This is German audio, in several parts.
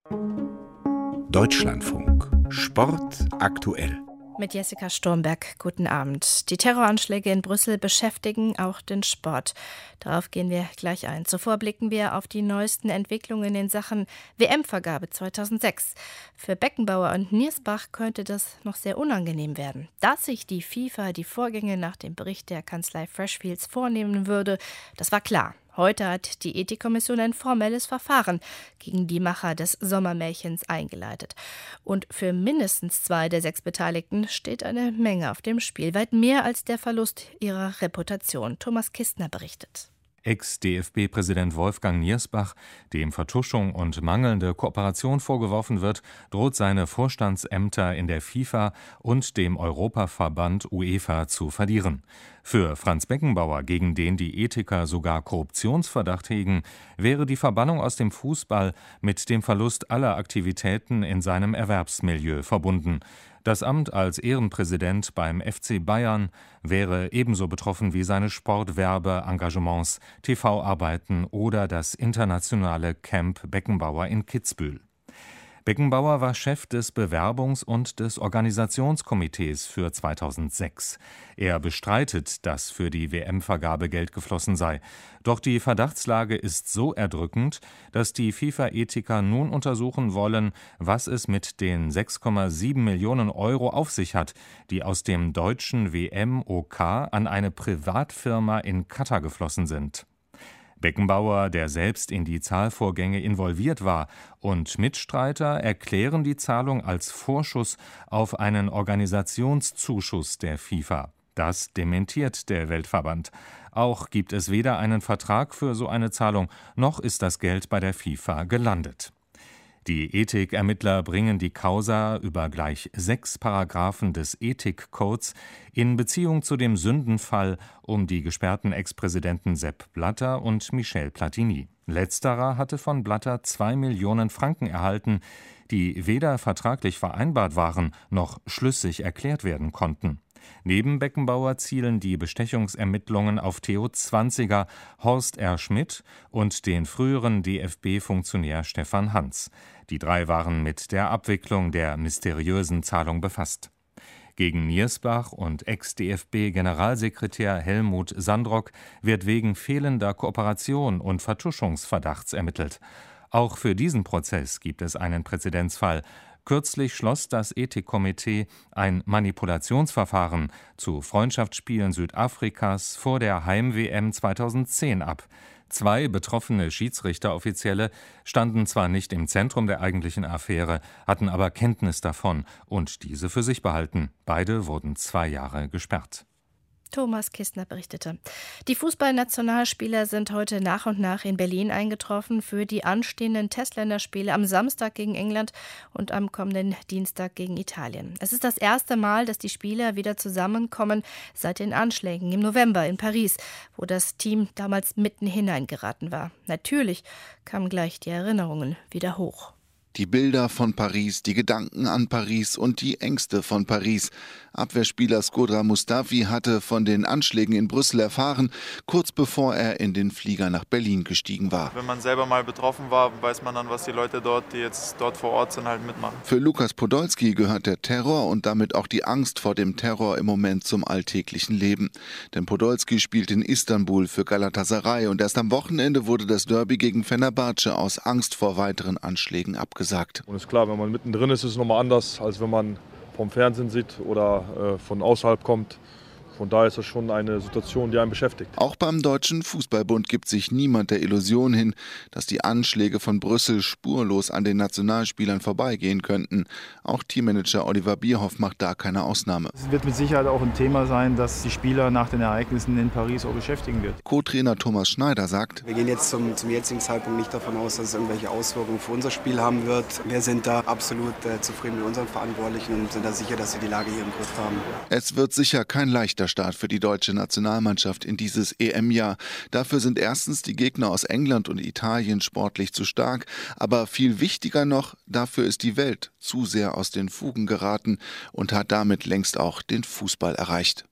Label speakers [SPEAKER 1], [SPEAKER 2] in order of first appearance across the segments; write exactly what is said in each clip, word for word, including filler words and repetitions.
[SPEAKER 1] Deutschlandfunk. Sport aktuell.
[SPEAKER 2] Mit Jessica Sturmberg, guten Abend. Die Terroranschläge in Brüssel beschäftigen auch den Sport. Darauf gehen wir gleich ein. Zuvor blicken wir auf die neuesten Entwicklungen in Sachen W M-Vergabe zweitausendsechs. Für Beckenbauer und Niersbach könnte das noch sehr unangenehm werden. Dass sich die FIFA die Vorgänge nach dem Bericht der Kanzlei Freshfields vornehmen würde, das war klar. Heute hat die Ethikkommission ein formelles Verfahren gegen die Macher des Sommermärchens eingeleitet. Und für mindestens zwei der sechs Beteiligten steht eine Menge auf dem Spiel, weit mehr als der Verlust ihrer Reputation. Thomas Kistner berichtet.
[SPEAKER 3] Ex-D F B-Präsident Wolfgang Niersbach, dem Vertuschung und mangelnde Kooperation vorgeworfen wird, droht seine Vorstandsämter in der FIFA und dem Europaverband UEFA zu verlieren. Für Franz Beckenbauer, gegen den die Ethiker sogar Korruptionsverdacht hegen, wäre die Verbannung aus dem Fußball mit dem Verlust aller Aktivitäten in seinem Erwerbsmilieu verbunden. Das Amt als Ehrenpräsident beim F C Bayern wäre ebenso betroffen wie seine Sportwerbe-Engagements, T V-Arbeiten oder das internationale Camp Beckenbauer in Kitzbühel. Beckenbauer war Chef des Bewerbungs- und des Organisationskomitees für zweitausendsechs. Er bestreitet, dass für die W M-Vergabe Geld geflossen sei. Doch die Verdachtslage ist so erdrückend, dass die FIFA-Ethiker nun untersuchen wollen, was es mit den sechs Komma sieben Millionen Euro auf sich hat, die aus dem deutschen W M-O K an eine Privatfirma in Katar geflossen sind. Beckenbauer, der selbst in die Zahlvorgänge involviert war, und Mitstreiter erklären die Zahlung als Vorschuss auf einen Organisationszuschuss der FIFA. Das dementiert der Weltverband. Auch gibt es weder einen Vertrag für so eine Zahlung, noch ist das Geld bei der FIFA gelandet. Die Ethikermittler bringen die Causa über gleich sechs Paragraphen des Ethikcodes in Beziehung zu dem Sündenfall um die gesperrten Ex-Präsidenten Sepp Blatter und Michel Platini. Letzterer hatte von Blatter zwei Millionen Franken erhalten, die weder vertraglich vereinbart waren, noch schlüssig erklärt werden konnten. Neben Beckenbauer zielen die Bestechungsermittlungen auf Theo Zwanziger, Horst R. Schmidt und den früheren D F B-Funktionär Stefan Hans. Die drei waren mit der Abwicklung der mysteriösen Zahlung befasst. Gegen Niersbach und Ex-D F B-Generalsekretär Helmut Sandrock wird wegen fehlender Kooperation und Vertuschungsverdachts ermittelt. Auch für diesen Prozess gibt es einen Präzedenzfall. Kürzlich schloss das Ethikkomitee ein Manipulationsverfahren zu Freundschaftsspielen Südafrikas vor der Heim-W M zweitausendzehn ab. Zwei betroffene Schiedsrichteroffizielle standen zwar nicht im Zentrum der eigentlichen Affäre, hatten aber Kenntnis davon und diese für sich behalten. Beide wurden zwei Jahre gesperrt.
[SPEAKER 2] Thomas Kistner berichtete. Die Fußballnationalspieler sind heute nach und nach in Berlin eingetroffen für die anstehenden Testländerspiele am Samstag gegen England und am kommenden Dienstag gegen Italien. Es ist das erste Mal, dass die Spieler wieder zusammenkommen seit den Anschlägen im November in Paris, wo das Team damals mitten hineingeraten war. Natürlich kamen gleich die Erinnerungen wieder hoch.
[SPEAKER 4] Die Bilder von Paris, die Gedanken an Paris und die Ängste von Paris. Abwehrspieler Skodra Mustafi hatte von den Anschlägen in Brüssel erfahren, kurz bevor er in den Flieger nach Berlin gestiegen war.
[SPEAKER 5] Wenn man selber mal betroffen war, weiß man dann, was die Leute dort, die jetzt dort vor Ort sind, halt mitmachen.
[SPEAKER 4] Für Lukas Podolski gehört der Terror und damit auch die Angst vor dem Terror im Moment zum alltäglichen Leben. Denn Podolski spielt in Istanbul für Galatasaray und erst am Wochenende wurde das Derby gegen Fenerbahce aus Angst vor weiteren Anschlägen abgesagt.
[SPEAKER 6] Und ist klar, wenn man mittendrin ist, ist es nochmal anders, als wenn man vom Fernsehen sieht oder äh, von außerhalb kommt. Von daher ist das schon eine Situation, die einen beschäftigt.
[SPEAKER 4] Auch beim Deutschen Fußballbund gibt sich niemand der Illusion hin, dass die Anschläge von Brüssel spurlos an den Nationalspielern vorbeigehen könnten. Auch Teammanager Oliver Bierhoff macht da keine Ausnahme.
[SPEAKER 7] Es wird mit Sicherheit auch ein Thema sein, das die Spieler nach den Ereignissen in Paris auch beschäftigen wird.
[SPEAKER 4] Co-Trainer Thomas Schneider sagt:
[SPEAKER 8] Wir gehen jetzt zum, zum jetzigen Zeitpunkt nicht davon aus, dass es irgendwelche Auswirkungen für unser Spiel haben wird. Wir sind da absolut äh, zufrieden mit unseren Verantwortlichen und sind da sicher, dass sie die Lage hier im Griff haben.
[SPEAKER 4] Es wird sicher kein leichter Start für die deutsche Nationalmannschaft in dieses E M-Jahr. Dafür sind erstens die Gegner aus England und Italien sportlich zu stark, aber viel wichtiger noch, dafür ist die Welt zu sehr aus den Fugen geraten und hat damit längst auch den Fußball erreicht.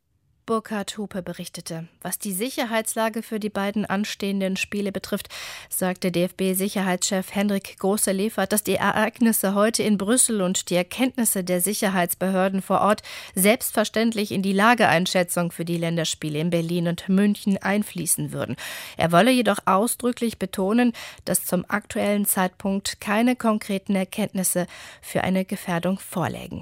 [SPEAKER 2] Burkhard Hupe berichtete. Was die Sicherheitslage für die beiden anstehenden Spiele betrifft, sagte D F B-Sicherheitschef Hendrik Große-Lefert, dass die Ereignisse heute in Brüssel und die Erkenntnisse der Sicherheitsbehörden vor Ort selbstverständlich in die Lageeinschätzung für die Länderspiele in Berlin und München einfließen würden. Er wolle jedoch ausdrücklich betonen, dass zum aktuellen Zeitpunkt keine konkreten Erkenntnisse für eine Gefährdung vorlägen.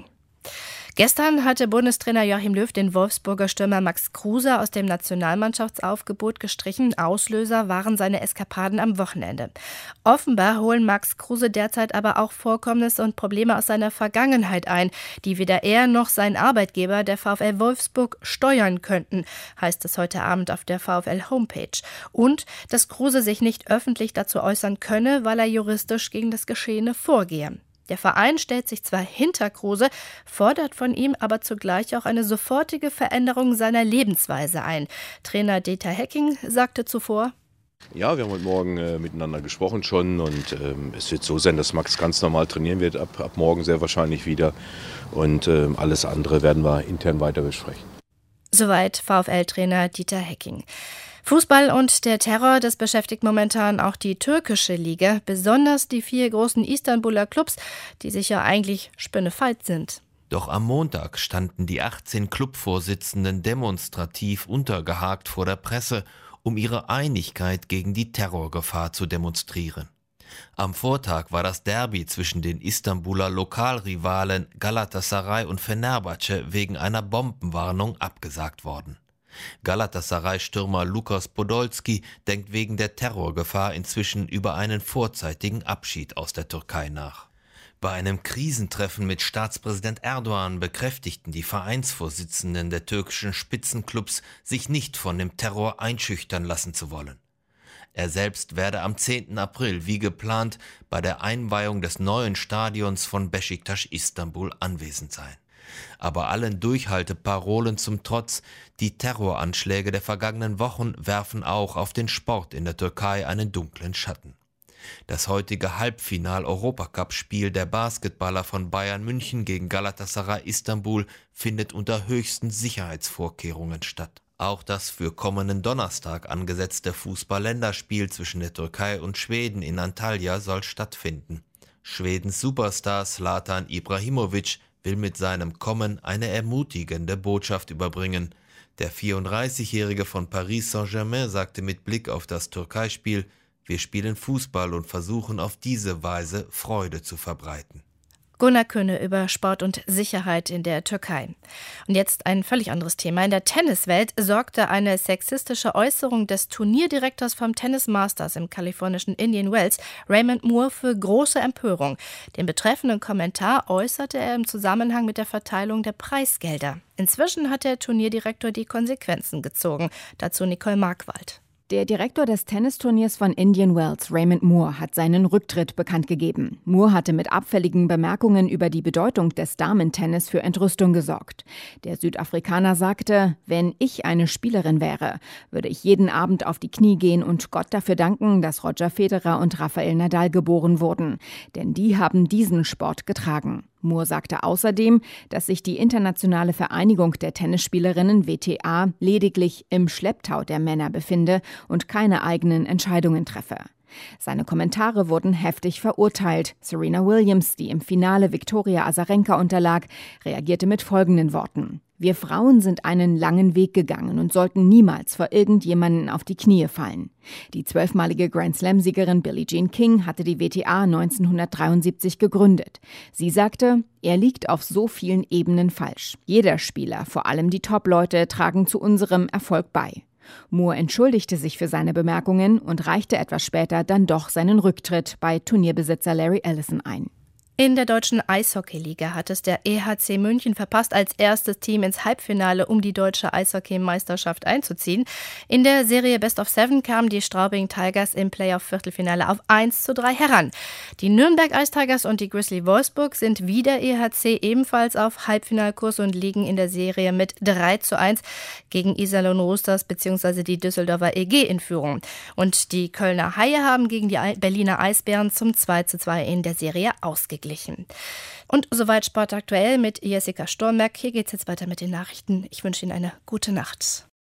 [SPEAKER 2] Gestern hatte Bundestrainer Joachim Löw den Wolfsburger Stürmer Max Kruse aus dem Nationalmannschaftsaufgebot gestrichen. Auslöser waren seine Eskapaden am Wochenende. Offenbar holen Max Kruse derzeit aber auch Vorkommnisse und Probleme aus seiner Vergangenheit ein, die weder er noch sein Arbeitgeber, der VfL Wolfsburg, steuern könnten, heißt es heute Abend auf der VfL-Homepage. Und dass Kruse sich nicht öffentlich dazu äußern könne, weil er juristisch gegen das Geschehene vorgehe. Der Verein stellt sich zwar hinter Kruse, fordert von ihm aber zugleich auch eine sofortige Veränderung seiner Lebensweise ein. Trainer Dieter Hecking sagte zuvor:
[SPEAKER 9] Ja, wir haben heute Morgen äh, miteinander gesprochen schon und ähm, es wird so sein, dass Max ganz normal trainieren wird, ab, ab morgen sehr wahrscheinlich wieder. Und äh, alles andere werden wir intern weiter besprechen.
[SPEAKER 2] Soweit VfL-Trainer Dieter Hecking. Fußball und der Terror, das beschäftigt momentan auch die türkische Liga, besonders die vier großen Istanbuler Clubs, die sich ja eigentlich spinnefeit sind.
[SPEAKER 10] Doch am Montag standen die achtzehn Clubvorsitzenden demonstrativ untergehakt vor der Presse, um ihre Einigkeit gegen die Terrorgefahr zu demonstrieren. Am Vortag war das Derby zwischen den Istanbuler Lokalrivalen Galatasaray und Fenerbahce wegen einer Bombenwarnung abgesagt worden. Galatasaray-Stürmer Lukas Podolski denkt wegen der Terrorgefahr inzwischen über einen vorzeitigen Abschied aus der Türkei nach. Bei einem Krisentreffen mit Staatspräsident Erdogan bekräftigten die Vereinsvorsitzenden der türkischen Spitzenclubs, sich nicht von dem Terror einschüchtern lassen zu wollen. Er selbst werde am zehnten April wie geplant bei der Einweihung des neuen Stadions von Beşiktaş Istanbul anwesend sein. Aber allen Durchhalteparolen zum Trotz, die Terroranschläge der vergangenen Wochen werfen auch auf den Sport in der Türkei einen dunklen Schatten. Das heutige Halbfinal-Europacup-Spiel der Basketballer von Bayern München gegen Galatasaray Istanbul findet unter höchsten Sicherheitsvorkehrungen statt. Auch das für kommenden Donnerstag angesetzte Fußball-Länderspiel zwischen der Türkei und Schweden in Antalya soll stattfinden. Schwedens Superstar Zlatan Ibrahimovic will mit seinem Kommen eine ermutigende Botschaft überbringen. Der vierunddreißigjährige von Paris Saint-Germain sagte mit Blick auf das Türkei-Spiel: Wir spielen Fußball und versuchen auf diese Weise Freude zu verbreiten.
[SPEAKER 2] Gunnar Köhne über Sport und Sicherheit in der Türkei. Und jetzt ein völlig anderes Thema. In der Tenniswelt sorgte eine sexistische Äußerung des Turnierdirektors vom Tennis Masters im kalifornischen Indian Wells, Raymond Moore, für große Empörung. Den betreffenden Kommentar äußerte er im Zusammenhang mit der Verteilung der Preisgelder. Inzwischen hat der Turnierdirektor die Konsequenzen gezogen. Dazu Nicole Markwald.
[SPEAKER 11] Der Direktor des Tennisturniers von Indian Wells, Raymond Moore, hat seinen Rücktritt bekannt gegeben. Moore hatte mit abfälligen Bemerkungen über die Bedeutung des Damentennis für Entrüstung gesorgt. Der Südafrikaner sagte: Wenn ich eine Spielerin wäre, würde ich jeden Abend auf die Knie gehen und Gott dafür danken, dass Roger Federer und Rafael Nadal geboren wurden. Denn die haben diesen Sport getragen. Moore sagte außerdem, dass sich die Internationale Vereinigung der Tennisspielerinnen W T A lediglich im Schlepptau der Männer befinde und keine eigenen Entscheidungen treffe. Seine Kommentare wurden heftig verurteilt. Serena Williams, die im Finale Viktoria Azarenka unterlag, reagierte mit folgenden Worten: Wir Frauen sind einen langen Weg gegangen und sollten niemals vor irgendjemanden auf die Knie fallen. Die zwölfmalige Grand-Slam-Siegerin Billie Jean King hatte die W T A neunzehnhundertdreiundsiebzig gegründet. Sie sagte: Er liegt auf so vielen Ebenen falsch. Jeder Spieler, vor allem die Top-Leute, tragen zu unserem Erfolg bei. Moore entschuldigte sich für seine Bemerkungen und reichte etwas später dann doch seinen Rücktritt bei Turnierbesitzer Larry Ellison ein.
[SPEAKER 2] In der deutschen Eishockeyliga hat es der E H C München verpasst, als erstes Team ins Halbfinale um die deutsche Eishockeymeisterschaft einzuziehen. In der Serie Best of Seven kamen die Straubing Tigers im Playoff-Viertelfinale auf eins zu drei heran. Die Nürnberg Ice Tigers und die Grizzly Wolfsburg sind wie der E H C ebenfalls auf Halbfinalkurs und liegen in der Serie mit drei zu eins gegen Iserlohn Roosters bzw. die Düsseldorfer E G in Führung. Und die Kölner Haie haben gegen die Berliner Eisbären zum zwei zu zwei in der Serie ausgeglichen. ausgeglichen. Und soweit Sport aktuell mit Jessica Stormberg. Hier geht's jetzt weiter mit den Nachrichten. Ich wünsche Ihnen eine gute Nacht.